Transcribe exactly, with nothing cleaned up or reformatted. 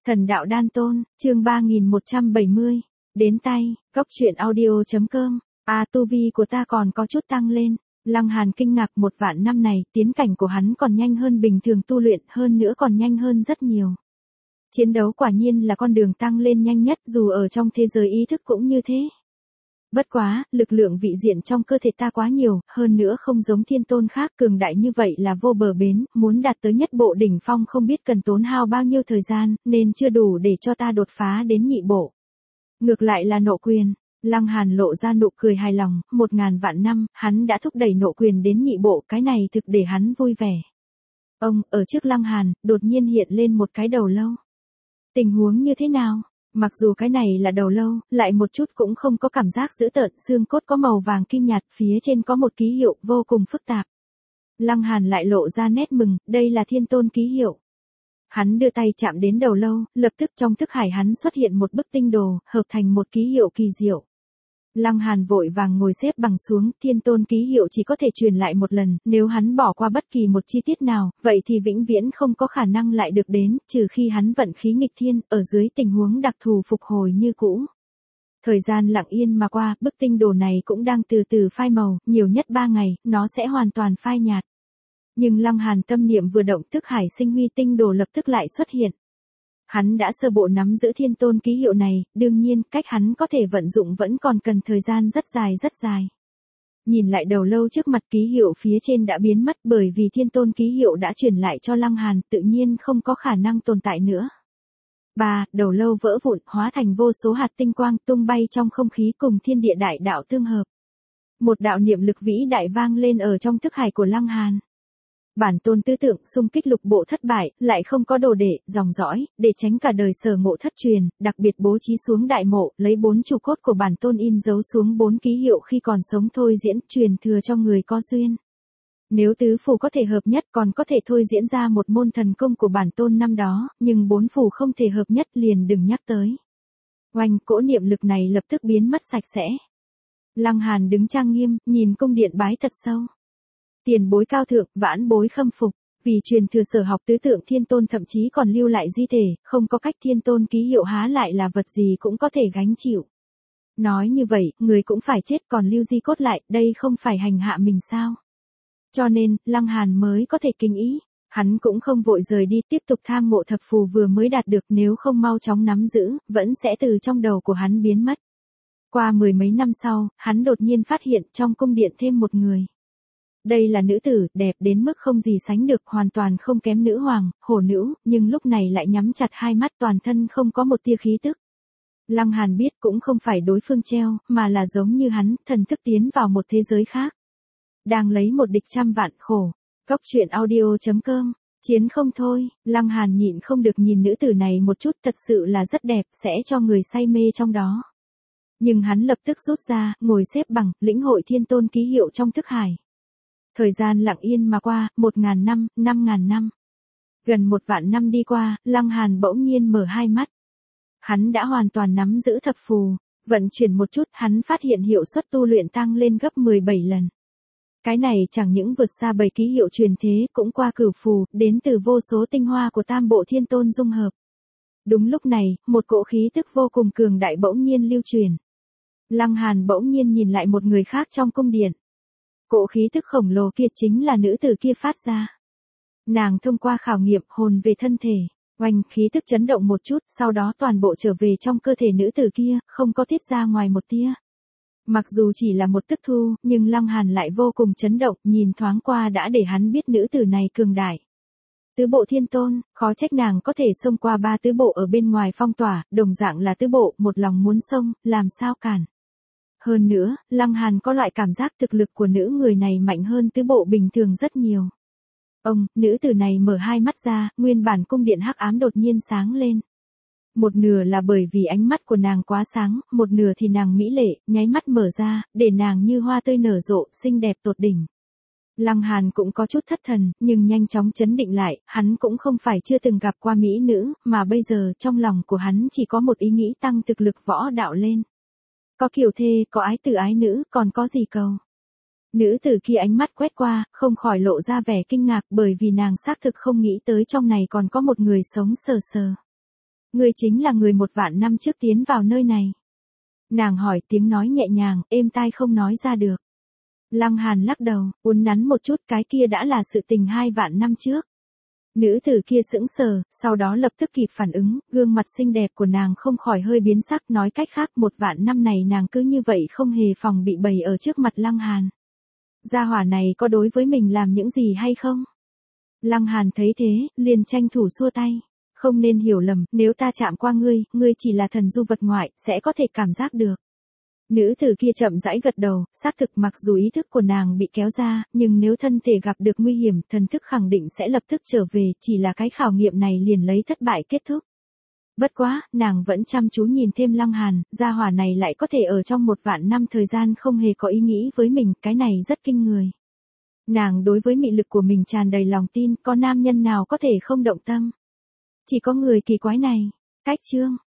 Thần đạo đan tôn, chương ba nghìn một trăm bảy mươi. Đến tay, cốc truyện audio.com. À, tu vi của ta còn có chút tăng lên. Lăng Hàn kinh ngạc, một vạn năm này, tiến cảnh của hắn còn nhanh hơn bình thường tu luyện, hơn nữa còn nhanh hơn rất nhiều. Chiến đấu quả nhiên là con đường tăng lên nhanh nhất, dù ở trong thế giới ý thức cũng như thế. Bất quá, lực lượng vị diện trong cơ thể ta quá nhiều, hơn nữa không giống thiên tôn khác cường đại như vậy là vô bờ bến, muốn đạt tới nhất bộ đỉnh phong không biết cần tốn hao bao nhiêu thời gian, nên chưa đủ để cho ta đột phá đến nhị bộ. Ngược lại là nộ quyền, Lăng Hàn lộ ra nụ cười hài lòng, một ngàn vạn năm, hắn đã thúc đẩy nộ quyền đến nhị bộ, cái này thực để hắn vui vẻ. Ông, ở trước Lăng Hàn, đột nhiên hiện lên một cái đầu lâu. Tình huống như thế nào? Mặc dù cái này là đầu lâu, lại một chút cũng không có cảm giác dữ tợn, xương cốt có màu vàng kim nhạt, phía trên có một ký hiệu vô cùng phức tạp. Lăng Hàn lại lộ ra nét mừng, đây là thiên tôn ký hiệu. Hắn đưa tay chạm đến đầu lâu, lập tức trong thức hải hắn xuất hiện một bức tinh đồ, hợp thành một ký hiệu kỳ diệu. Lăng Hàn vội vàng ngồi xếp bằng xuống, thiên tôn ký hiệu chỉ có thể truyền lại một lần, nếu hắn bỏ qua bất kỳ một chi tiết nào, vậy thì vĩnh viễn không có khả năng lại được đến, trừ khi hắn vận khí nghịch thiên, ở dưới tình huống đặc thù phục hồi như cũ. Thời gian lặng yên mà qua, bức tinh đồ này cũng đang từ từ phai màu, nhiều nhất ba ngày, nó sẽ hoàn toàn phai nhạt. Nhưng Lăng Hàn tâm niệm vừa động, thức hải sinh huy tinh đồ lập tức lại xuất hiện. Hắn đã sơ bộ nắm giữ thiên tôn ký hiệu này, đương nhiên, cách hắn có thể vận dụng vẫn còn cần thời gian rất dài rất dài. Nhìn lại đầu lâu trước mặt, ký hiệu phía trên đã biến mất bởi vì thiên tôn ký hiệu đã truyền lại cho Lăng Hàn, tự nhiên không có khả năng tồn tại nữa. Ba, đầu lâu vỡ vụn, hóa thành vô số hạt tinh quang tung bay trong không khí cùng thiên địa đại đạo tương hợp. Một đạo niệm lực vĩ đại vang lên ở trong thức hải của Lăng Hàn. Bản tôn tư tưởng xung kích lục bộ thất bại, lại không có đồ đệ, dòng dõi, để tránh cả đời sở ngộ thất truyền, đặc biệt bố trí xuống đại mộ, lấy bốn trụ cốt của bản tôn in dấu xuống bốn ký hiệu khi còn sống thôi diễn, truyền thừa cho người có duyên. Nếu tứ phù có thể hợp nhất còn có thể thôi diễn ra một môn thần công của bản tôn năm đó, nhưng bốn phù không thể hợp nhất liền đừng nhắc tới. Oanh, cỗ niệm lực này lập tức biến mất sạch sẽ. Lăng Hàn đứng trang nghiêm, nhìn cung điện bái thật sâu. Tiền bối cao thượng, vãn bối khâm phục, vì truyền thừa sở học tứ tượng thiên tôn thậm chí còn lưu lại di thể, không có cách thiên tôn ký hiệu há lại là vật gì cũng có thể gánh chịu. Nói như vậy, người cũng phải chết còn lưu di cốt lại, đây không phải hành hạ mình sao? Cho nên, Lăng Hàn mới có thể kính ý, hắn cũng không vội rời đi tiếp tục tham ngộ thập phù vừa mới đạt được, nếu không mau chóng nắm giữ, vẫn sẽ từ trong đầu của hắn biến mất. Qua mười mấy năm sau, hắn đột nhiên phát hiện trong cung điện thêm một người. Đây là nữ tử, đẹp đến mức không gì sánh được, hoàn toàn không kém nữ hoàng, hổ nữ, nhưng lúc này lại nhắm chặt hai mắt, toàn thân không có một tia khí tức. Lăng Hàn biết cũng không phải đối phương treo, mà là giống như hắn, thần thức tiến vào một thế giới khác. Đang lấy một địch trăm vạn khổ. Cốc truyện audio.com. Chiến không thôi, Lăng Hàn nhịn không được nhìn nữ tử này một chút, thật sự là rất đẹp, sẽ cho người say mê trong đó. Nhưng hắn lập tức rút ra, ngồi xếp bằng, lĩnh hội thiên tôn ký hiệu trong thức hải. Thời gian lặng yên mà qua, một ngàn năm, năm ngàn năm. Gần một vạn năm đi qua, Lăng Hàn bỗng nhiên mở hai mắt. Hắn đã hoàn toàn nắm giữ thập phù, vận chuyển một chút, hắn phát hiện hiệu suất tu luyện tăng lên gấp mười bảy lần. Cái này chẳng những vượt xa bảy ký hiệu truyền thế, cũng qua cửu phù, đến từ vô số tinh hoa của tam bộ thiên tôn dung hợp. Đúng lúc này, một cỗ khí tức vô cùng cường đại bỗng nhiên lưu truyền. Lăng Hàn bỗng nhiên nhìn lại một người khác trong cung điện. Cỗ khí tức khổng lồ kia chính là nữ tử kia phát ra. Nàng thông qua khảo nghiệm hồn về thân thể, oanh, khí tức chấn động một chút, sau đó toàn bộ trở về trong cơ thể nữ tử kia, không có tiết ra ngoài một tia. Mặc dù chỉ là một tức thu, nhưng Lăng Hàn lại vô cùng chấn động, nhìn thoáng qua đã để hắn biết nữ tử này cường đại. Tứ bộ thiên tôn, khó trách nàng có thể xông qua ba tứ bộ ở bên ngoài phong tỏa, đồng dạng là tứ bộ, một lòng muốn xông, làm sao cản. Hơn nữa, Lăng Hàn có loại cảm giác thực lực của nữ người này mạnh hơn tứ bộ bình thường rất nhiều. Ông, nữ tử này mở hai mắt ra, nguyên bản cung điện hắc ám đột nhiên sáng lên. Một nửa là bởi vì ánh mắt của nàng quá sáng, một nửa thì nàng mỹ lệ, nháy mắt mở ra, để nàng như hoa tươi nở rộ, xinh đẹp tột đỉnh. Lăng Hàn cũng có chút thất thần, nhưng nhanh chóng trấn định lại, hắn cũng không phải chưa từng gặp qua mỹ nữ, mà bây giờ trong lòng của hắn chỉ có một ý nghĩ tăng thực lực võ đạo lên. Có kiều thê, có ái tử ái nữ, còn có gì cầu. Nữ tử kia ánh mắt quét qua, không khỏi lộ ra vẻ kinh ngạc bởi vì nàng xác thực không nghĩ tới trong này còn có một người sống sờ sờ. Ngươi chính là người một vạn năm trước tiến vào nơi này. Nàng hỏi, tiếng nói nhẹ nhàng, êm tai không nói ra được. Lăng Hàn lắc đầu, uốn nắn một chút, cái kia đã là sự tình hai vạn năm trước. Nữ tử kia sững sờ, sau đó lập tức kịp phản ứng, gương mặt xinh đẹp của nàng không khỏi hơi biến sắc, nói cách khác một vạn năm này nàng cứ như vậy không hề phòng bị bày ở trước mặt Lăng Hàn. Gia hỏa này có đối với mình làm những gì hay không? Lăng Hàn thấy thế, liền tranh thủ xua tay. Không nên hiểu lầm, nếu ta chạm qua ngươi, ngươi chỉ là thần du vật ngoại, sẽ có thể cảm giác được. Nữ tử kia chậm rãi gật đầu, xác thực mặc dù ý thức của nàng bị kéo ra, nhưng nếu thân thể gặp được nguy hiểm, thần thức khẳng định sẽ lập tức trở về, chỉ là cái khảo nghiệm này liền lấy thất bại kết thúc. Bất quá, nàng vẫn chăm chú nhìn thêm Lăng Hàn, gia hỏa này lại có thể ở trong một vạn năm thời gian không hề có ý nghĩ với mình, cái này rất kinh người. Nàng đối với mị lực của mình tràn đầy lòng tin, có nam nhân nào có thể không động tâm. Chỉ có người kỳ quái này. Cách chương